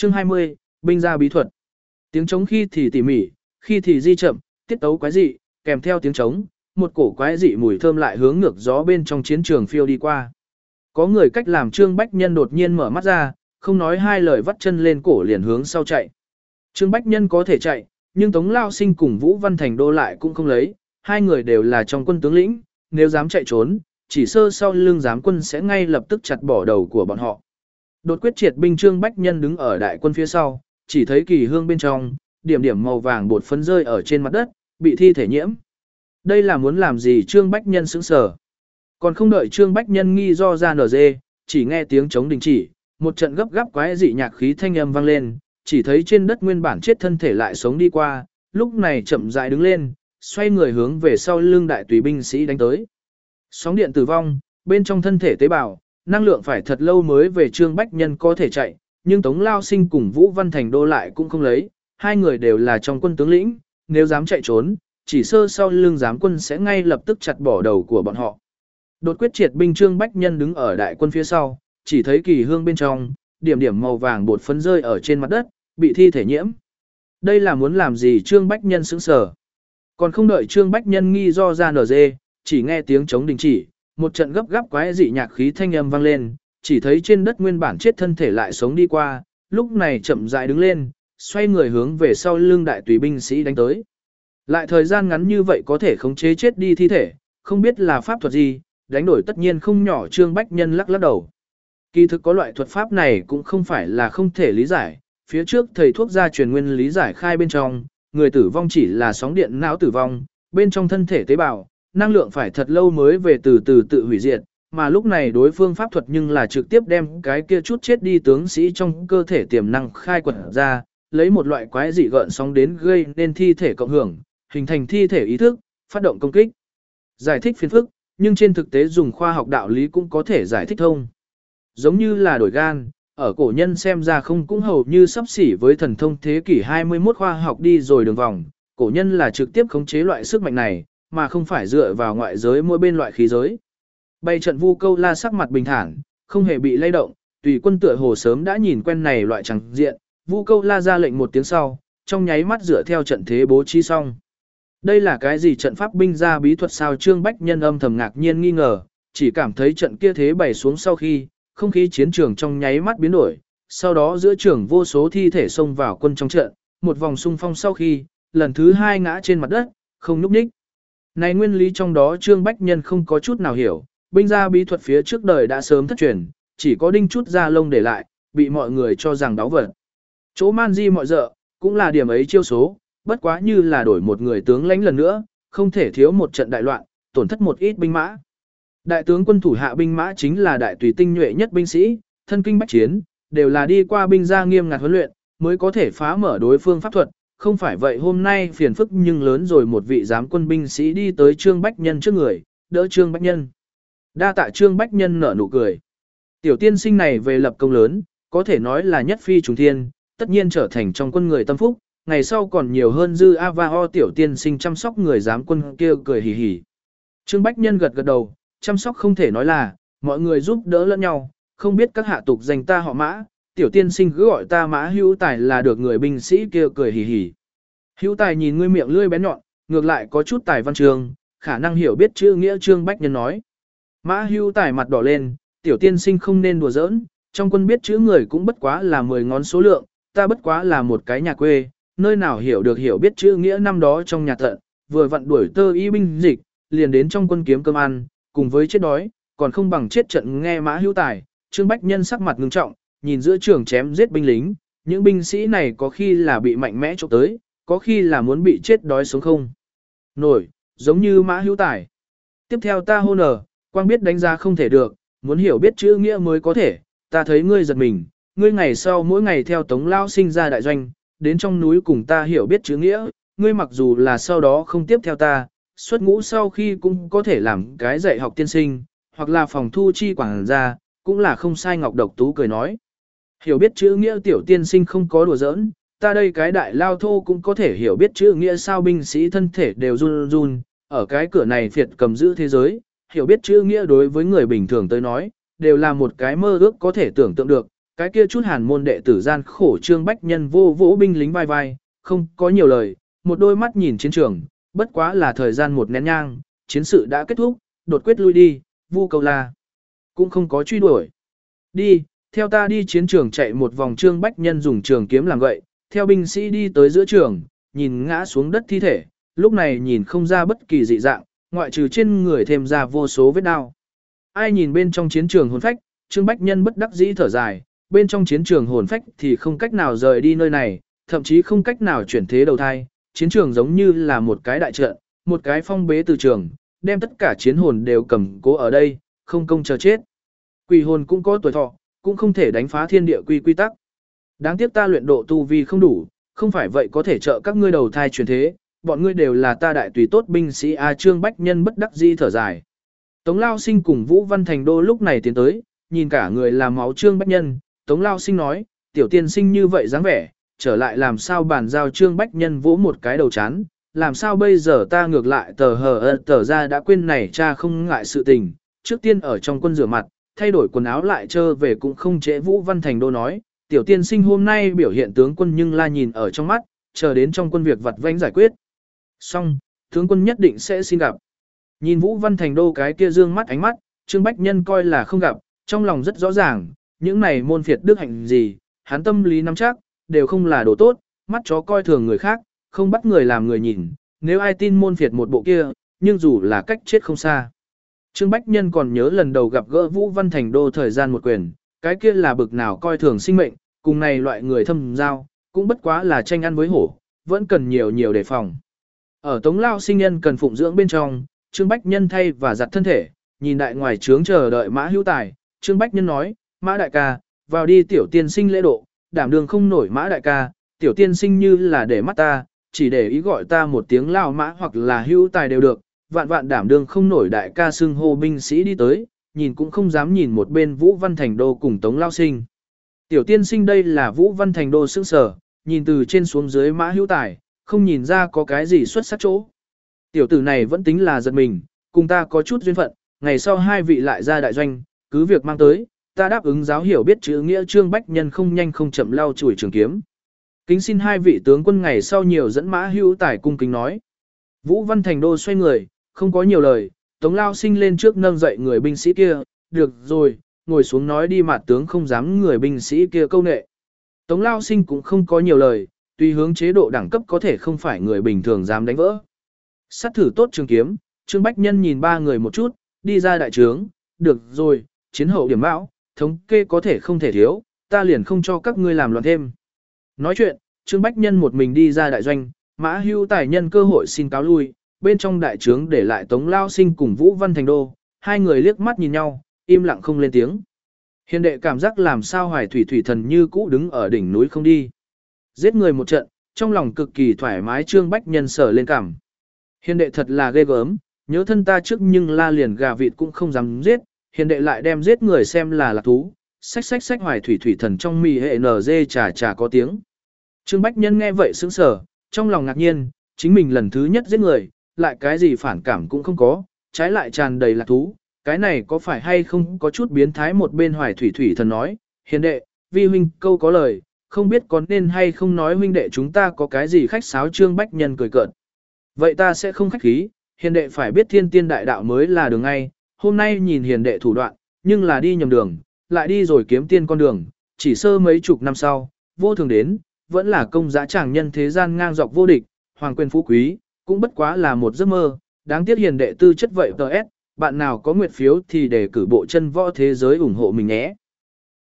Chương 20, binh gia bí thuật. Tiếng trống khi thì tỉ mỉ, khi thì di chậm, tiết tấu quái dị, kèm theo tiếng trống, một cổ quái dị mùi thơm lại hướng ngược gió bên trong chiến trường phiêu đi qua. Có người cách làm Trương Bách Nhân đột nhiên mở mắt ra, không nói hai lời vắt chân lên cổ liền hướng sau chạy. Trương Bách Nhân có thể chạy, nhưng Tống Lao Sinh cùng Vũ Văn Thành Đô lại cũng không lấy, hai người đều là trong quân tướng lĩnh, nếu dám chạy trốn, chỉ sơ sau lưng giám quân sẽ ngay lập tức chặt bỏ đầu của bọn họ. Đột quyết triệt binh Trương Bách Nhân đứng ở đại quân phía sau, chỉ thấy kỳ hương bên trong, điểm điểm màu vàng bột phấn rơi ở trên mặt đất, bị thi thể nhiễm. Đây là muốn làm gì? Trương Bách Nhân sững sờ. Còn không đợi Trương Bách Nhân nghi do ra nở dê, chỉ nghe tiếng trống đình chỉ, một trận gấp gáp quái dị nhạc khí thanh âm vang lên, chỉ thấy trên đất nguyên bản chết thân thể lại sống đi qua, lúc này chậm rãi đứng lên, xoay người hướng về sau lưng đại tùy binh sĩ đánh tới. Sóng điện tử vong, bên trong thân thể tế bào, năng lượng phải thật lâu mới về Trương Bách Nhân có thể chạy, nhưng Tống Lao Sinh cùng Vũ Văn Thành Đô lại cũng không lấy, hai người đều là trong quân tướng lĩnh, nếu dám chạy trốn, chỉ sơ sau lưng giám quân sẽ ngay lập tức chặt bỏ đầu của bọn họ. Đột quyết triệt binh Trương Bách Nhân đứng ở đại quân phía sau, chỉ thấy kỳ hương bên trong, điểm điểm màu vàng bột phấn rơi ở trên mặt đất, bị thi thể nhiễm. Đây là muốn làm gì? Trương Bách Nhân sững sờ. Còn không đợi Trương Bách Nhân nghi do ra nở dê, chỉ nghe tiếng trống đình chỉ, một trận gấp gáp quái dị nhạc khí thanh âm vang lên, chỉ thấy trên đất nguyên bản chết thân thể lại sống đi qua, lúc này chậm rãi đứng lên, xoay người hướng về sau lưng đại tùy binh sĩ đánh tới. Lại thời gian ngắn như vậy có thể khống chế chết đi thi thể, không biết là pháp thuật gì, đánh đổi tất nhiên không nhỏ. Trương Bách Nhân lắc lắc đầu. Kỳ thực có loại thuật pháp này cũng không phải là không thể lý giải, phía trước thầy thuốc gia truyền nguyên lý giải khai bên trong, người tử vong chỉ là sóng điện não tử vong, bên trong thân thể tế bào, năng lượng phải thật lâu mới về từ từ tự hủy diệt, mà lúc này đối phương pháp thuật nhưng là trực tiếp đem cái kia chút chết đi tướng sĩ trong cơ thể tiềm năng khai quật ra, lấy một loại quái dị gợn sóng đến gây nên thi thể cộng hưởng, hình thành thi thể ý thức, phát động công kích. Giải thích phiền phức, nhưng trên thực tế dùng khoa học đạo lý cũng có thể giải thích thông. Giống như là đổi gan, ở cổ nhân xem ra không cũng hầu như sắp xỉ với thần thông thế kỷ 21 khoa học đi rồi đường vòng, cổ nhân là trực tiếp khống chế loại sức mạnh này, mà không phải dựa vào ngoại giới mỗi bên loại khí giới. Bày trận Vu Câu La sắc mặt bình thản, không hề bị lay động, tùy quân tựa hồ sớm đã nhìn quen này loại chẳng diện, Vu Câu La ra lệnh một tiếng sau, trong nháy mắt dựa theo trận thế bố trí xong. Đây là cái gì trận pháp binh gia bí thuật sao? Trương Bách Nhân âm thầm ngạc nhiên nghi ngờ, chỉ cảm thấy trận kia thế bày xuống sau khi, không khí chiến trường trong nháy mắt biến đổi, sau đó giữa trường vô số thi thể xông vào quân trong trận, một vòng xung phong sau khi, lần thứ hai ngã trên mặt đất, không nhúc nhích. Này nguyên lý trong đó Trương Bách Nhân không có chút nào hiểu, binh gia bí thuật phía trước đời đã sớm thất truyền, chỉ có đinh chút da lông để lại, bị mọi người cho rằng đáo vật. Chỗ man di mọi dợ, cũng là điểm ấy chiêu số, bất quá như là đổi một người tướng lãnh lần nữa, không thể thiếu một trận đại loạn, tổn thất một ít binh mã. Đại tướng quân thủ hạ binh mã chính là đại tùy tinh nhuệ nhất binh sĩ, thân kinh bách chiến, đều là đi qua binh gia nghiêm ngặt huấn luyện, mới có thể phá mở đối phương pháp thuật, không phải vậy hôm nay phiền phức nhưng lớn rồi. Một vị giám quân binh sĩ đi tới Trương Bách Nhân trước người, đỡ Trương Bách Nhân. Đa tạ. Trương Bách Nhân nở nụ cười. Tiểu tiên sinh này về lập công lớn, có thể nói là nhất phi trùng thiên, tất nhiên trở thành trong quân người tâm phúc, ngày sau còn nhiều hơn dư A-va-ho. Tiểu tiên sinh chăm sóc người giám quân kia cười hì hì. Trương Bách Nhân gật gật đầu, chăm sóc không thể nói là, mọi người giúp đỡ lẫn nhau, không biết các hạ tục danh ta họ Mã, tiểu tiên sinh cứ gọi ta Mã Hữu Tài là được. Người binh sĩ kia cười hì hì. Hữu Tài nhìn ngươi miệng lưỡi bén nhọn, ngược lại có chút tài văn trường, khả năng hiểu biết chữ nghĩa. Trương Bách Nhân nói. Mã Hữu Tài mặt đỏ lên, tiểu tiên sinh không nên đùa giỡn, trong quân biết chữ người cũng bất quá là 10 ngón số lượng, ta bất quá là một cái nhà quê, nơi nào hiểu được hiểu biết chữ nghĩa. Năm đó trong nhà tận, vừa vặn đuổi tơ y binh dịch, liền đến trong quân kiếm cơm ăn, cùng với chết đói, còn không bằng chết trận. Nghe Mã Hữu Tài, Trương Bách Nhân sắc mặt ngưng trọng, nhìn giữa trường chém giết binh lính, những binh sĩ này có khi là bị mạnh mẽ chụp tới, có khi là muốn bị chết đói sống không nổi, giống như Mã Hữu Tài. Tiếp theo ta hô nở, quang biết đánh giá không thể được, muốn hiểu biết chữ nghĩa mới có thể. Ta thấy ngươi giật mình, ngươi ngày sau mỗi ngày theo Tống Lao Sinh ra đại doanh, đến trong núi cùng ta hiểu biết chữ nghĩa, ngươi mặc dù là sau đó không tiếp theo ta, xuất ngũ sau khi cũng có thể làm cái dạy học tiên sinh, hoặc là phòng thu chi quảng gia, cũng là không sai. Ngọc Độc Tú cười nói. Hiểu biết chữ nghĩa tiểu tiên sinh không có đùa giỡn, ta đây cái đại lao thô cũng có thể hiểu biết chữ nghĩa sao? Binh sĩ thân thể đều run run, ở cái cửa này phiệt cầm giữ thế giới, hiểu biết chữ nghĩa đối với người bình thường tới nói, đều là một cái mơ ước có thể tưởng tượng được, cái kia chút hàn môn đệ tử gian khổ Trương Bách Nhân vô vỗ binh lính vai vai, không có nhiều lời, một đôi mắt nhìn chiến trường, bất quá là thời gian một nén nhang, chiến sự đã kết thúc, đột quyết lui đi, Vu Cầu La cũng không có truy đuổi. Đi, theo ta đi chiến trường chạy một vòng. Trương Bách Nhân dùng trường kiếm làm gậy, theo binh sĩ đi tới giữa trường, nhìn ngã xuống đất thi thể, lúc này nhìn không ra bất kỳ dị dạng, ngoại trừ trên người thêm ra vô số vết đao. Ai nhìn bên trong chiến trường hồn phách, Trương Bách Nhân bất đắc dĩ thở dài, bên trong chiến trường hồn phách thì không cách nào rời đi nơi này, thậm chí không cách nào chuyển thế đầu thai, chiến trường giống như là một cái đại trận, một cái phong bế từ trường, đem tất cả chiến hồn đều cầm cố ở đây, không công chờ chết. Quỷ hồn cũng có tuổi thọ, cũng không thể đánh phá thiên địa quy tắc. Đáng tiếc ta luyện độ tu vi không đủ, không phải vậy có thể trợ các ngươi đầu thai chuyển thế, bọn ngươi đều là ta đại tùy tốt binh sĩ a. Trương Bách Nhân bất đắc dĩ thở dài. Tống Lao Sinh cùng Vũ Văn Thành Đô lúc này tiến tới, nhìn cả người là máu Trương Bách Nhân, Tống Lao Sinh nói, tiểu tiên sinh như vậy dáng vẻ, trở lại làm sao bàn giao. Trương Bách Nhân vỗ một cái đầu chán, làm sao bây giờ ta ngược lại tờ ra đã quên này cha không ngại sự tình, trước tiên ở trong quân rửa mặt, thay đổi quần áo lại trơ về cũng không trễ. Vũ Văn Thành Đô nói, tiểu tiên sinh hôm nay biểu hiện tướng quân nhưng la nhìn ở trong mắt, chờ đến trong quân việc vặt vãnh giải quyết. Xong, tướng quân nhất định sẽ xin gặp. Nhìn Vũ Văn Thành Đô cái kia dương mắt ánh mắt, Trương Bách Nhân coi là không gặp, trong lòng rất rõ ràng, những này môn phiệt đức hạnh gì, hắn tâm lý nắm chắc, đều không là đồ tốt, mắt chó coi thường người khác, không bắt người làm người nhìn, nếu ai tin môn phiệt một bộ kia, nhưng dù là cách chết không xa. Trương Bách Nhân còn nhớ lần đầu gặp gỡ Vũ Văn Thành Đô thời gian một quyền, cái kia là bực nào coi thường sinh mệnh, cùng này loại người thâm giao, cũng bất quá là tranh ăn với hổ, vẫn cần nhiều đề phòng. Ở Tống Lao Sinh nhân cần phụng dưỡng bên trong, Trương Bách Nhân thay và giặt thân thể, nhìn đại ngoài trướng chờ đợi Mã Hữu Tài, Trương Bách Nhân nói, Mã đại ca, vào đi tiểu tiên sinh lễ độ, đảm đường không nổi Mã đại ca, tiểu tiên sinh như là để mắt ta, chỉ để ý gọi ta một tiếng Lao Mã hoặc là Hữu Tài đều được, vạn đảm đường không nổi đại ca. Xưng hô binh sĩ đi tới, nhìn cũng không dám nhìn một bên Vũ Văn Thành Đô cùng Tống Lao Sinh. Tiểu tiên sinh đây là Vũ Văn Thành Đô sững sờ, nhìn từ trên xuống dưới Mã Hữu Tài, không nhìn ra có cái gì xuất sắc chỗ. Tiểu tử này vẫn tính là giật mình, cùng ta có chút duyên phận, ngày sau hai vị lại ra đại doanh, cứ việc mang tới, ta đáp ứng giáo hiểu biết chữ nghĩa. Trương Bách Nhân không nhanh không chậm lau chùi trường kiếm. Kính xin hai vị tướng quân ngày sau nhiều dẫn Mã Hữu Tài cung kính nói. Vũ Văn Thành Đô xoay người, không có nhiều lời, Tống Lao Sinh lên trước nâng dậy người binh sĩ kia, được rồi, ngồi xuống nói đi. Mạt tướng không dám người binh sĩ kia câu nệ. Tống Lao Sinh cũng không có nhiều lời, tùy hướng chế độ đẳng cấp có thể không phải người bình thường dám đánh vỡ. Sát thử tốt trường kiếm, Trương Bách Nhân nhìn ba người một chút, đi ra đại trướng, được rồi, chiến hậu điểm bão, thống kê có thể không thể thiếu, ta liền không cho các ngươi làm loạn thêm. Nói chuyện, Trương Bách Nhân một mình đi ra đại doanh, Mã Hữu Tài nhân cơ hội xin cáo lui, bên trong đại trướng để lại Tống Lao Sinh cùng Vũ Văn Thành Đô, hai người liếc mắt nhìn nhau, im lặng không lên tiếng. Hiền đệ cảm giác làm sao Hoài Thủy Thủy Thần như cũ đứng ở đỉnh núi không đi. Giết người một trận, trong lòng cực kỳ thoải mái. Trương Bách Nhân sở lên cảm. Hiền đệ thật là ghê gớm, nhớ thân ta trước nhưng la liền gà vịt cũng không dám giết, hiền đệ lại đem giết người xem là lạc thú. Xách Hoài Thủy Thủy Thần trong mì hệ NG chà có tiếng. Trương Bách Nhân nghe vậy sững sờ, trong lòng ngạc nhiên, chính mình lần thứ nhất giết người, lại cái gì phản cảm cũng không có, trái lại tràn đầy lạc thú, cái này có phải hay không có chút biến thái. Một bên Hoài Thủy Thủy Thần nói, hiền đệ, vi huynh câu có lời, không biết có nên hay không nói huynh đệ chúng ta có cái gì khách sáo. Trương Bách Nhân cười cợt. Vậy ta sẽ không khách khí, hiền đệ phải biết thiên tiên đại đạo mới là đường ngay, hôm nay nhìn hiền đệ thủ đoạn, nhưng là đi nhầm đường, lại đi rồi kiếm tiên con đường, chỉ sơ mấy chục năm sau, vô thường đến, vẫn là công giá tràng nhân thế gian ngang dọc vô địch, hoàng quyền phú quý, cũng bất quá là một giấc mơ, đáng tiếc hiền đệ tư chất vậy TS, bạn nào có nguyệt phiếu thì để cử bộ chân võ thế giới ủng hộ mình nhé.